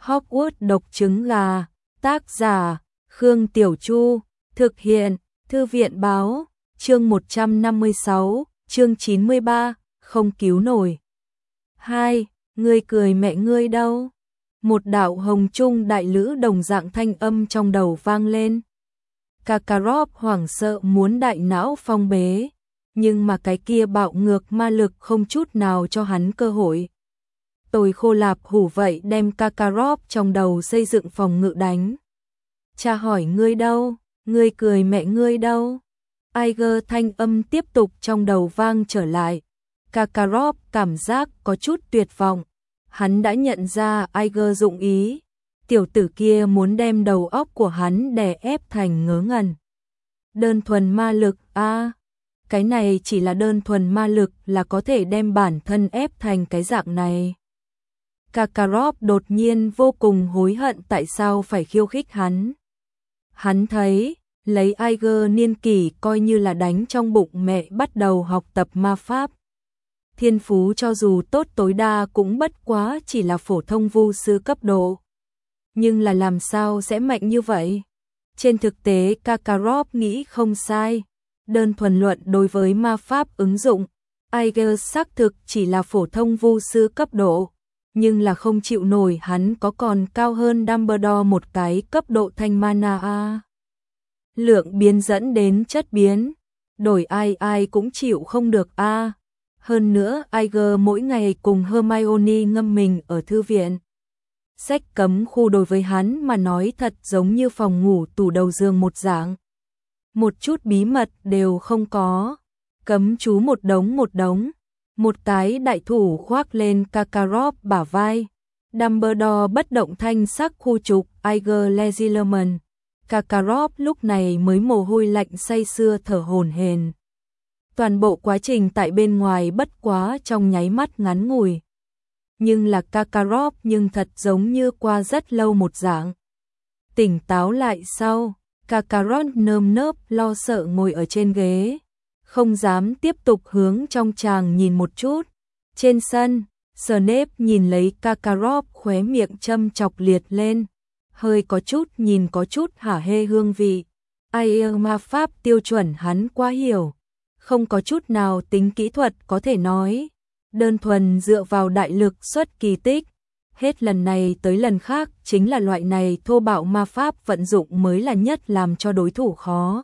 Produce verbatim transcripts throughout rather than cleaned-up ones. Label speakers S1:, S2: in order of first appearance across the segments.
S1: Hogwarts độc trứng gà, tác giả, Khương Tiểu Chu, thực hiện, Thư viện báo, chương một trăm năm mươi sáu, chương chín mươi ba, không cứu nổi. hai. Ngươi cười mẹ ngươi đâu? Một đạo hồng trung đại lữ đồng dạng thanh âm trong đầu vang lên. Karkaroff hoảng sợ muốn đại não phong bế, nhưng mà cái kia bạo ngược ma lực không chút nào cho hắn cơ hội. Tôi khô lạp hủ vậy đem Karkaroff trong đầu xây dựng phòng ngự đánh. Cha hỏi ngươi đâu? Ngươi cười mẹ ngươi đâu? Aiger thanh âm tiếp tục trong đầu vang trở lại. Karkaroff cảm giác có chút tuyệt vọng. Hắn đã nhận ra Aiger dụng ý. Tiểu tử kia muốn đem đầu óc của hắn đè ép thành ngớ ngẩn. Đơn thuần ma lực a à, cái này chỉ là đơn thuần ma lực là có thể đem bản thân ép thành cái dạng này. Karkaroff đột nhiên vô cùng hối hận tại sao phải khiêu khích hắn. Hắn thấy, lấy Aiger niên kỷ coi như là đánh trong bụng mẹ bắt đầu học tập ma pháp. Thiên phú cho dù tốt tối đa cũng bất quá chỉ là phổ thông vu sư cấp độ. Nhưng là làm sao sẽ mạnh như vậy? Trên thực tế Karkaroff nghĩ không sai. Đơn thuần luận đối với ma pháp ứng dụng, Aiger xác thực chỉ là phổ thông vu sư cấp độ. Nhưng là không chịu nổi hắn có còn cao hơn Dumbledore một cái cấp độ thanh mana a. Lượng biến dẫn đến chất biến, đổi ai ai cũng chịu không được a. Hơn nữa Aiger mỗi ngày cùng Hermione ngâm mình ở thư viện. Sách cấm khu đối với hắn mà nói thật giống như phòng ngủ tủ đầu giường một dạng. Một chút bí mật đều không có, cấm chú một đống một đống. Một cái đại thủ khoác lên Karkaroff bả vai. Dumbledore bất động thanh sắc khu trục Aiger Legilerman. Karkaroff lúc này mới mồ hôi lạnh say sưa thở hổn hển. Toàn bộ quá trình tại bên ngoài bất quá trong nháy mắt ngắn ngủi. Nhưng là Karkaroff nhưng thật giống như qua rất lâu một dạng. Tỉnh táo lại sau, Karkaroff nơm nớp lo sợ ngồi ở trên ghế. Không dám tiếp tục hướng trong tràng nhìn một chút. Trên sân, Snape nhìn lấy Karkaroff khóe miệng châm chọc liệt lên. Hơi có chút nhìn có chút hả hê hương vị. Ai ma pháp tiêu chuẩn hắn quá hiểu. Không có chút nào tính kỹ thuật có thể nói. Đơn thuần dựa vào đại lực xuất kỳ tích. Hết lần này tới lần khác chính là loại này thô bạo ma pháp vận dụng mới là nhất làm cho đối thủ khó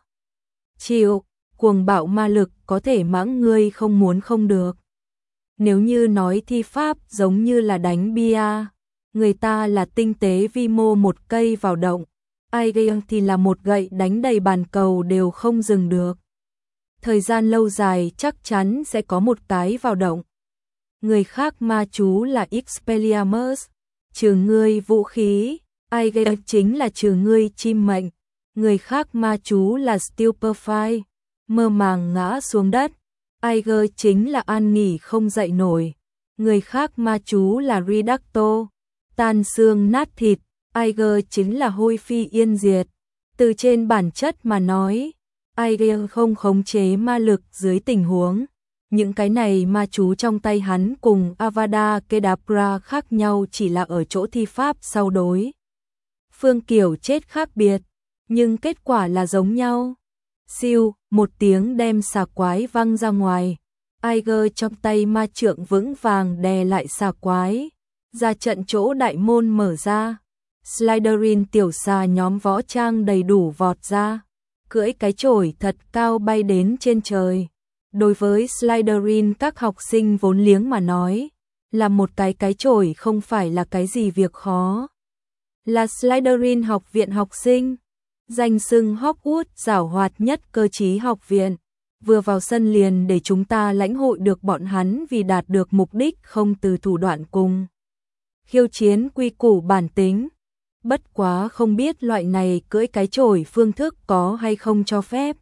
S1: chịu. Cuồng bạo ma lực có thể mãng ngươi không muốn không được. Nếu như nói thi pháp giống như là đánh bia, người ta là tinh tế vi mô một cây vào động, Aiger thì là một gậy đánh đầy bàn cầu đều không dừng được. Thời gian lâu dài chắc chắn sẽ có một cái vào động. Người khác ma chú là Expelliarmus, trừ ngươi vũ khí, Aiger chính là trừ ngươi chim mệnh. Người khác ma chú là Stupefy, mơ màng ngã xuống đất. Aiger chính là an nghỉ không dậy nổi. Người khác ma chú là Reducto, tan xương nát thịt. Aiger chính là hôi phi yên diệt. Từ trên bản chất mà nói, Aiger không khống chế ma lực dưới tình huống. Những cái này ma chú trong tay hắn cùng Avada Kedavra khác nhau chỉ là ở chỗ thi pháp sau đối. Phương kiểu chết khác biệt, nhưng kết quả là giống nhau. Siêu, một tiếng đem xà quái văng ra ngoài. Aiger trong tay ma trượng vững vàng đè lại xà quái. Ra trận chỗ đại môn mở ra. Slytherin tiểu xà nhóm võ trang đầy đủ vọt ra. Cưỡi cái chổi thật cao bay đến trên trời. Đối với Slytherin các học sinh vốn liếng mà nói, là một cái cái chổi không phải là cái gì việc khó. Là Slytherin học viện học sinh. Danh xưng Hogwarts giảo hoạt nhất cơ trí học viện, vừa vào sân liền để chúng ta lãnh hội được bọn hắn vì đạt được mục đích không từ thủ đoạn cùng khiêu chiến quy củ bản tính. Bất quá không biết loại này cưỡi cái chổi phương thức có hay không cho phép.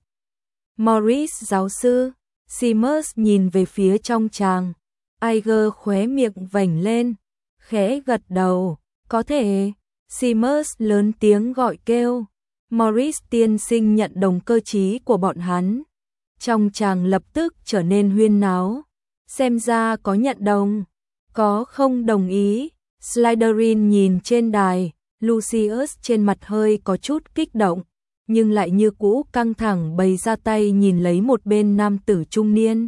S1: Morris giáo sư, Seamus nhìn về phía trong tràng. Aiger khóe miệng vành lên, khẽ gật đầu, có thể. Seamus lớn tiếng gọi kêu. Morris tiên sinh nhận đồng cơ trí của bọn hắn. Trong tràng lập tức trở nên huyên náo. Xem ra có nhận đồng, có không đồng ý. Slytherin nhìn trên đài, Lucius trên mặt hơi có chút kích động, nhưng lại như cũ căng thẳng bày ra tay nhìn lấy một bên nam tử trung niên.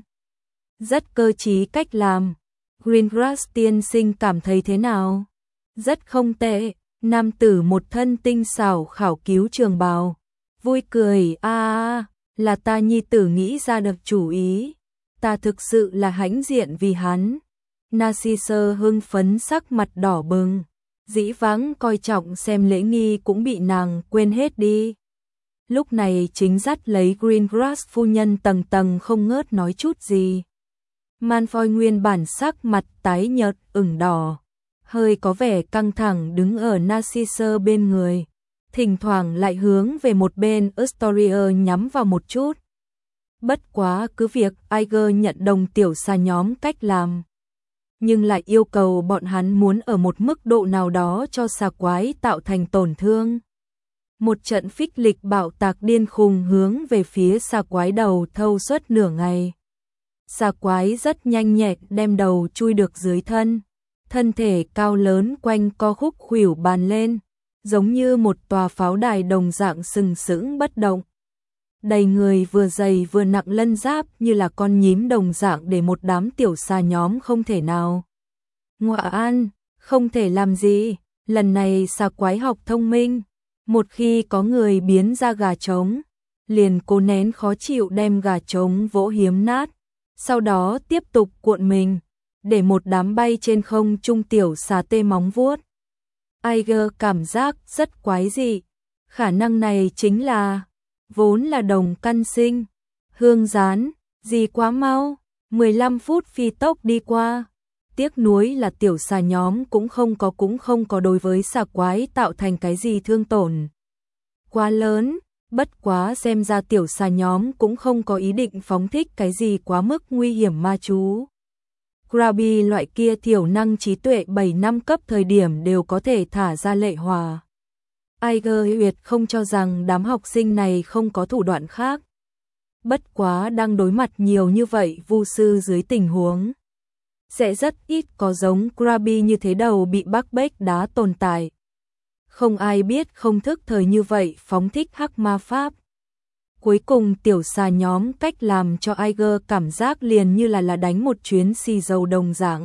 S1: Rất cơ trí cách làm. Greengrass tiên sinh cảm thấy thế nào? Rất không tệ. Nam tử một thân tinh xảo khảo cứu trường bào. Vui cười, a à, là ta nhi tử nghĩ ra được chủ ý. Ta thực sự là hãnh diện vì hắn. Narcissa hưng phấn sắc mặt đỏ bừng. Dĩ vãng coi trọng xem lễ nghi cũng bị nàng quên hết đi. Lúc này chính dắt lấy Greengrass phu nhân tầng tầng không ngớt nói chút gì. Malfoy nguyên bản sắc mặt tái nhợt ửng đỏ, hơi có vẻ căng thẳng đứng ở Narcissa bên người, thỉnh thoảng lại hướng về một bên Astoria nhắm vào một chút. Bất quá cứ việc Iger nhận đồng tiểu xa nhóm cách làm, nhưng lại yêu cầu bọn hắn muốn ở một mức độ nào đó cho xà quái tạo thành tổn thương. Một trận phích lịch bạo tạc điên khùng hướng về phía xà quái đầu thâu suốt nửa ngày. Xà quái rất nhanh nhẹn đem đầu chui được dưới thân, thân thể cao lớn quanh co khúc khuỷu bàn lên, giống như một tòa pháo đài đồng dạng sừng sững bất động. Đầy người vừa dày vừa nặng lân giáp như là con nhím đồng dạng để một đám tiểu xà nhóm không thể nào. Ngọa an, không thể làm gì, lần này xà quái học thông minh, một khi có người biến ra gà trống, liền cố nén khó chịu đem gà trống vỗ hiếm nát, sau đó tiếp tục cuộn mình, để một đám bay trên không trung tiểu xà tê móng vuốt. Iger cảm giác rất quái dị, khả năng này chính là vốn là đồng căn sinh, hương gián, gì quá mau, mười lăm phút phi tốc đi qua. Tiếc nuối là tiểu xà nhóm cũng không có cũng không có đối với xà quái tạo thành cái gì thương tổn quá lớn, bất quá xem ra tiểu xà nhóm cũng không có ý định phóng thích cái gì quá mức nguy hiểm ma chú. Crabbe loại kia thiểu năng trí tuệ bảy năm cấp thời điểm đều có thể thả ra lệ hòa. Iger huyệt không cho rằng đám học sinh này không có thủ đoạn khác. Bất quá đang đối mặt nhiều như vậy vu sư dưới tình huống, sẽ rất ít có giống Crabbe như thế đầu bị Bắc Bách đá tồn tại. Không ai biết không thức thời như vậy phóng thích hắc ma pháp. Cuối cùng tiểu xà nhóm cách làm cho Iger cảm giác liền như là là đánh một chuyến xì dầu đồng dạng.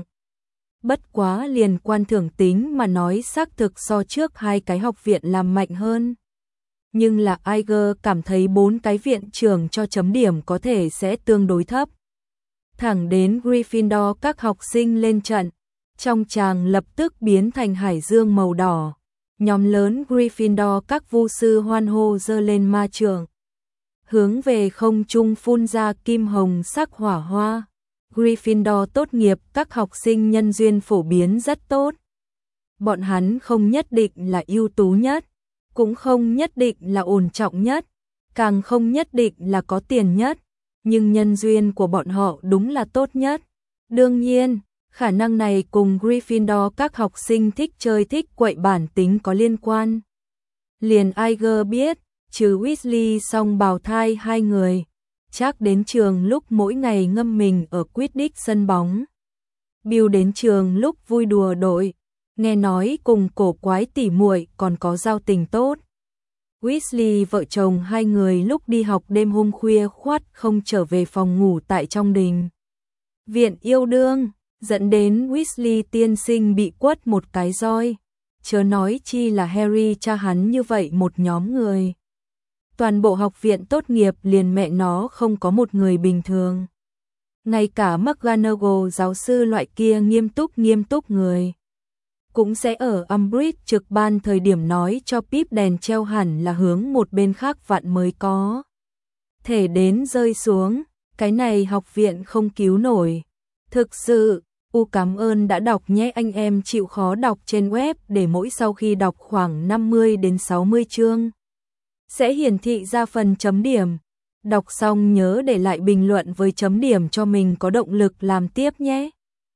S1: Bất quá liền quan thưởng tính mà nói xác thực so trước hai cái học viện làm mạnh hơn. Nhưng là Iger cảm thấy bốn cái viện trưởng cho chấm điểm có thể sẽ tương đối thấp. Thẳng đến Gryffindor các học sinh lên trận, trong tràng lập tức biến thành hải dương màu đỏ. Nhóm lớn Gryffindor các vu sư hoan hô giơ lên ma trượng, hướng về không trung phun ra kim hồng sắc hỏa hoa. Gryffindor tốt nghiệp các học sinh nhân duyên phổ biến rất tốt. Bọn hắn không nhất định là ưu tú nhất, cũng không nhất định là ổn trọng nhất, càng không nhất định là có tiền nhất, nhưng nhân duyên của bọn họ đúng là tốt nhất. Đương nhiên, khả năng này cùng Gryffindor các học sinh thích chơi thích quậy bản tính có liên quan. Liền Iger biết, trừ Weasley song bào thai hai người, chắc đến trường lúc mỗi ngày ngâm mình ở Quidditch sân bóng. Bill đến trường lúc vui đùa đội, nghe nói cùng cổ quái tỉ muội còn có giao tình tốt. Weasley vợ chồng hai người lúc đi học đêm hôm khuya khoắt không trở về phòng ngủ tại trong đình viện yêu đương, dẫn đến Weasley tiên sinh bị quất một cái roi, chớ nói chi là Harry cha hắn như vậy một nhóm người. Toàn bộ học viện tốt nghiệp liền mẹ nó không có một người bình thường. Ngay cả McGonagall giáo sư loại kia nghiêm túc nghiêm túc người, cũng sẽ ở Umbridge trực ban thời điểm nói cho Pip đèn treo hẳn là hướng một bên khác vặn mới có thể đến rơi xuống, cái này học viện không cứu nổi. Thực sự, U cảm ơn đã đọc nhé anh em chịu khó đọc trên web để mỗi sau khi đọc khoảng năm mươi đến sáu mươi chương sẽ hiển thị ra phần chấm điểm. Đọc xong nhớ để lại bình luận với chấm điểm cho mình có động lực làm tiếp nhé.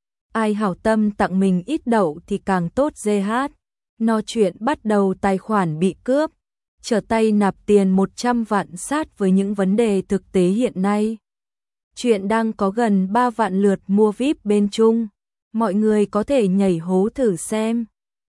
S1: Ai hảo tâm tặng mình ít đậu thì càng tốt giê hát. No chuyện bắt đầu tài khoản bị cướp, trở tay nạp tiền một trăm vạn sát với những vấn đề thực tế hiện nay. Chuyện đang có gần ba vạn lượt mua víp bên Trung. Mọi người có thể nhảy hố thử xem.